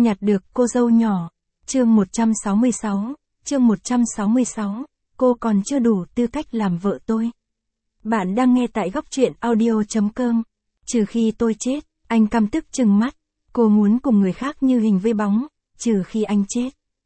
Nhặt được cô dâu nhỏ. Chương 166, cô còn chưa đủ tư cách làm vợ tôi. Bạn đang nghe tại góc truyện audio.com. Trừ khi tôi chết, anh căm tức trừng mắt. Cô muốn cùng người khác như hình với bóng, trừ khi anh chết.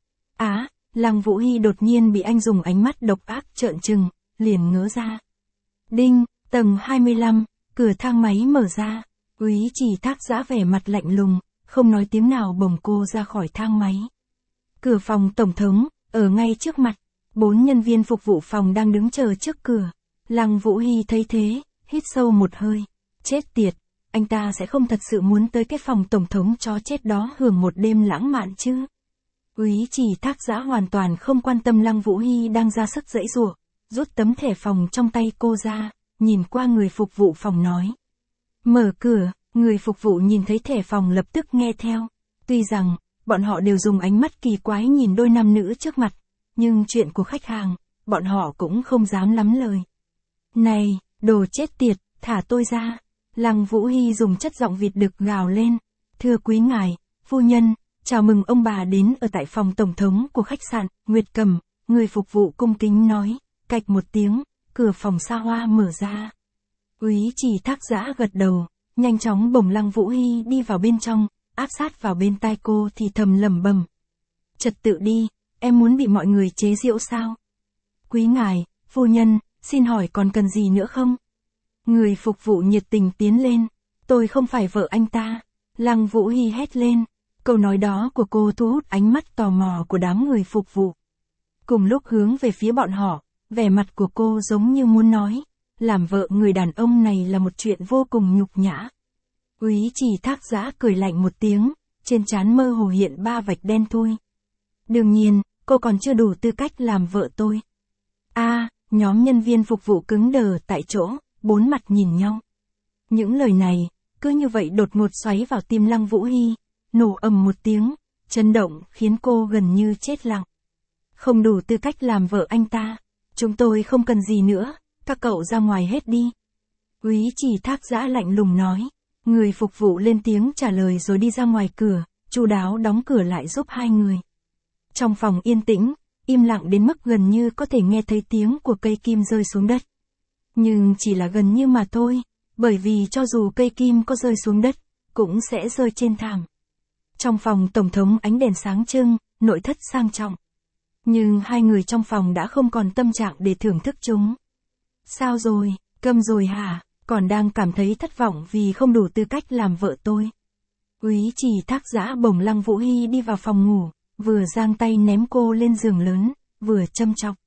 Lăng Vũ Hy đột nhiên bị anh dùng ánh mắt độc ác trợn trừng, liền ngớ ra. Đinh, tầng 25, cửa thang máy mở ra. Úy Chỉ Thác Dã vẻ mặt lạnh lùng, không nói tiếng nào bồng cô ra khỏi thang máy. Cửa phòng tổng thống, ở ngay trước mặt. 4 nhân viên phục vụ phòng đang đứng chờ trước cửa. Lăng Vũ Hy thấy thế, hít sâu một hơi. Chết tiệt, anh ta sẽ không thật sự muốn tới cái phòng tổng thống chó chết đó hưởng một đêm lãng mạn chứ. Úy Chỉ Thác Dã hoàn toàn không quan tâm Lăng Vũ Hy đang ra sức giãy giụa, rút tấm thẻ phòng trong tay cô ra, nhìn qua người phục vụ phòng nói. Mở cửa, người phục vụ nhìn thấy thẻ phòng lập tức nghe theo. Tuy rằng, bọn họ đều dùng ánh mắt kỳ quái nhìn đôi nam nữ trước mặt, nhưng chuyện của khách hàng, bọn họ cũng không dám lắm lời. Này, đồ chết tiệt, thả tôi ra. Lăng Vũ Hy dùng chất giọng vịt đực gào lên. Thưa quý ngài, phu nhân, chào mừng ông bà đến ở tại phòng tổng thống của khách sạn Nguyệt Cẩm. Người phục vụ cung kính nói, cạch một tiếng, cửa phòng xa hoa mở ra. Úy Chỉ Thác Dã gật đầu, nhanh chóng bồng Lăng Vũ Hy đi vào bên trong, áp sát vào bên tai cô thì thầm lẩm bẩm. Trật tự đi, em muốn bị mọi người chế giễu sao? Quý ngài, phu nhân, xin hỏi còn cần gì nữa không? Người phục vụ nhiệt tình tiến lên. Tôi không phải vợ anh ta. Lăng Vũ Hy hét lên. Câu nói đó của cô thu hút ánh mắt tò mò của đám người phục vụ. Cùng lúc hướng về phía bọn họ, vẻ mặt của cô giống như muốn nói, làm vợ người đàn ông này là một chuyện vô cùng nhục nhã. Úy Chỉ Thác Dã cười lạnh một tiếng, trên trán mơ hồ hiện 3 vạch đen thui. Đương nhiên, cô còn chưa đủ tư cách làm vợ tôi. Nhóm nhân viên phục vụ cứng đờ tại chỗ, 4 mặt nhìn nhau. Những lời này, cứ như vậy đột ngột xoáy vào tim Lăng Vũ Hy, nổ ầm một tiếng, chấn động khiến cô gần như chết lặng. Không đủ tư cách làm vợ anh ta, chúng tôi không cần gì nữa, các cậu ra ngoài hết đi. Úy Chỉ Thác Dã lạnh lùng nói. Người phục vụ lên tiếng trả lời rồi đi ra ngoài cửa, chu đáo đóng cửa lại giúp hai người. Trong phòng yên tĩnh, im lặng đến mức gần như có thể nghe thấy tiếng của cây kim rơi xuống đất. Nhưng chỉ là gần như mà thôi, bởi vì cho dù cây kim có rơi xuống đất, cũng sẽ rơi trên thảm. Trong phòng tổng thống ánh đèn sáng trưng, nội thất sang trọng. Nhưng hai người trong phòng đã không còn tâm trạng để thưởng thức chúng. Sao rồi, câm rồi hả? Còn đang cảm thấy thất vọng vì không đủ tư cách làm vợ tôi. Úy Chỉ Thác Dã bồng Lăng Vũ Hy đi vào phòng ngủ, vừa giang tay ném cô lên giường lớn, vừa châm chọc.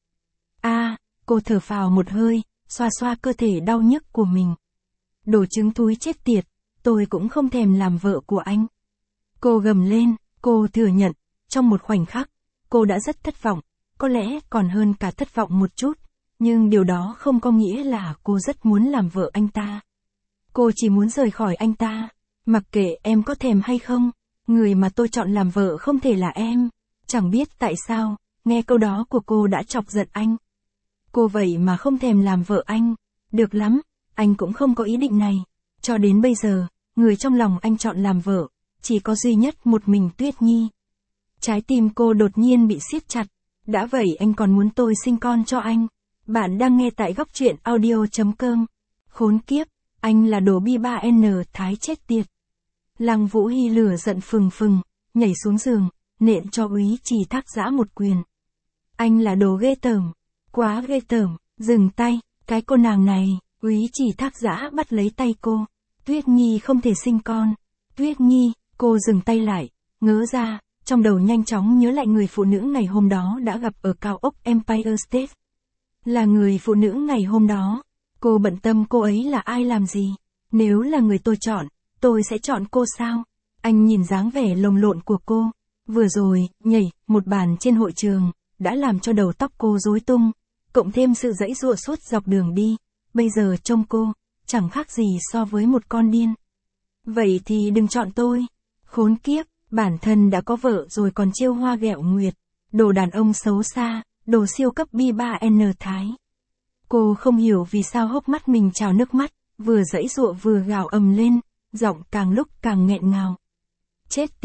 Cô thở phào một hơi, xoa xoa cơ thể đau nhức của mình. Đồ trứng thúi chết tiệt, tôi cũng không thèm làm vợ của anh. Cô gầm lên, cô thừa nhận, trong một khoảnh khắc, cô đã rất thất vọng, có lẽ còn hơn cả thất vọng một chút. Nhưng điều đó không có nghĩa là cô rất muốn làm vợ anh ta. Cô chỉ muốn rời khỏi anh ta. Mặc kệ em có thèm hay không, người mà tôi chọn làm vợ không thể là em. Chẳng biết tại sao, nghe câu đó của cô đã chọc giận anh. Cô vậy mà không thèm làm vợ anh. Được lắm, anh cũng không có ý định này. Cho đến bây giờ, người trong lòng anh chọn làm vợ, chỉ có duy nhất một mình Tuyết Nhi. Trái tim cô đột nhiên bị siết chặt. Đã vậy anh còn muốn tôi sinh con cho anh. Bạn đang nghe tại góc truyện audio.com. Khốn kiếp, anh là đồ bi3N thái chết tiệt. Lăng Vũ Hy lửa giận phừng phừng, nhảy xuống giường, nện cho Úy Chỉ Thác Dã một quyền. Anh là đồ ghê tởm, quá ghê tởm, dừng tay, cái cô nàng này. Úy Chỉ Thác Dã bắt lấy tay cô. Tuyết Nhi không thể sinh con. Tuyết Nhi, cô dừng tay lại, ngớ ra, trong đầu nhanh chóng nhớ lại người phụ nữ ngày hôm đó đã gặp ở cao ốc Empire State. Là người phụ nữ ngày hôm đó. Cô bận tâm cô ấy là ai làm gì. Nếu là người tôi chọn, tôi sẽ chọn cô sao? Anh nhìn dáng vẻ lồng lộn của cô. Vừa rồi, nhảy, một bàn trên hội trường, đã làm cho đầu tóc cô rối tung. Cộng thêm sự giãy giụa suốt dọc đường đi. Bây giờ trông cô, chẳng khác gì so với một con điên. Vậy thì đừng chọn tôi. Khốn kiếp, bản thân đã có vợ rồi còn trêu hoa ghẹo nguyệt. Đồ đàn ông xấu xa. Đồ siêu cấp bi3N thái. Cô không hiểu vì sao hốc mắt mình trào nước mắt, vừa giãy giụa vừa gào ầm lên, giọng càng lúc càng nghẹn ngào. Chết tiệt,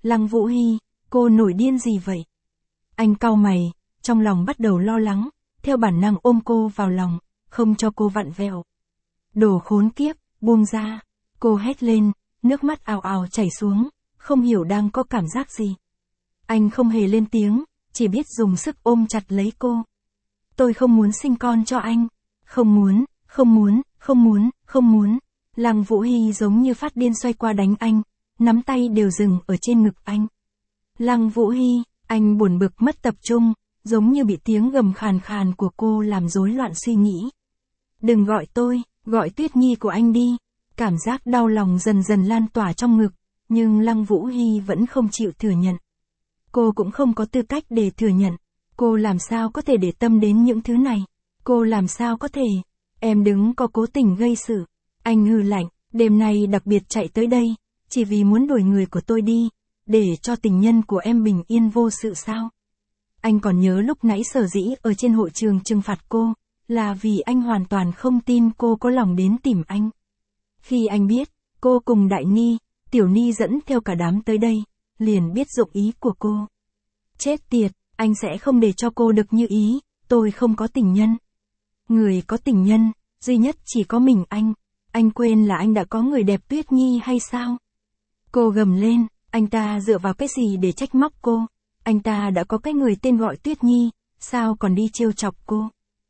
Lăng Vũ Hy, cô nổi điên gì vậy? Anh cau mày, trong lòng bắt đầu lo lắng, theo bản năng ôm cô vào lòng, không cho cô vặn vẹo. Đồ khốn kiếp, buông ra. Cô hét lên, nước mắt ào ào chảy xuống, không hiểu đang có cảm giác gì. Anh không hề lên tiếng, chỉ biết dùng sức ôm chặt lấy cô. Tôi không muốn sinh con cho anh. Không muốn, không muốn, không muốn, không muốn. Lăng Vũ Hy giống như phát điên xoay qua đánh anh, nắm tay đều dừng ở trên ngực anh. Lăng Vũ Hy, anh buồn bực mất tập trung, giống như bị tiếng gầm khàn khàn của cô làm rối loạn suy nghĩ. Đừng gọi tôi, gọi Tuyết Nhi của anh đi. Cảm giác đau lòng dần dần lan tỏa trong ngực, nhưng Lăng Vũ Hy vẫn không chịu thừa nhận. Cô cũng không có tư cách để thừa nhận. Cô làm sao có thể để tâm đến những thứ này? Cô làm sao có thể? Em đừng có cố tình gây sự. Anh hừ lạnh, đêm nay đặc biệt chạy tới đây, chỉ vì muốn đuổi người của tôi đi, để cho tình nhân của em bình yên vô sự sao? Anh còn nhớ lúc nãy sở dĩ ở trên hội trường trừng phạt cô, là vì anh hoàn toàn không tin cô có lòng đến tìm anh. Khi anh biết, cô cùng Đại Ni, Tiểu Ni dẫn theo cả đám tới đây, liền biết dụng ý của cô. Chết tiệt, anh sẽ không để cho cô được như ý, tôi không có tình nhân. Người có tình nhân, duy nhất chỉ có mình anh quên là anh đã có người đẹp Tuyết Nhi hay sao? Cô gầm lên, anh ta dựa vào cái gì để trách móc cô? Anh ta đã có cái người tên gọi Tuyết Nhi, sao còn đi trêu chọc cô?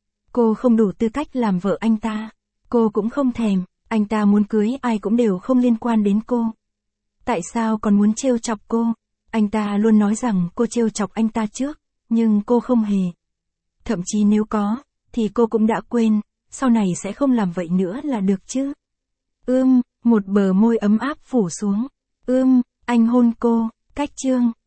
Cô không đủ tư cách làm vợ anh ta. Cô cũng không thèm, anh ta muốn cưới ai cũng đều không liên quan đến cô. Tại sao còn muốn trêu chọc cô? Anh ta luôn nói rằng cô trêu chọc anh ta trước, nhưng cô không hề. Thậm chí nếu có, thì cô cũng đã quên, sau này sẽ không làm vậy nữa là được chứ. Một bờ môi ấm áp phủ xuống. Anh hôn cô, cách chương.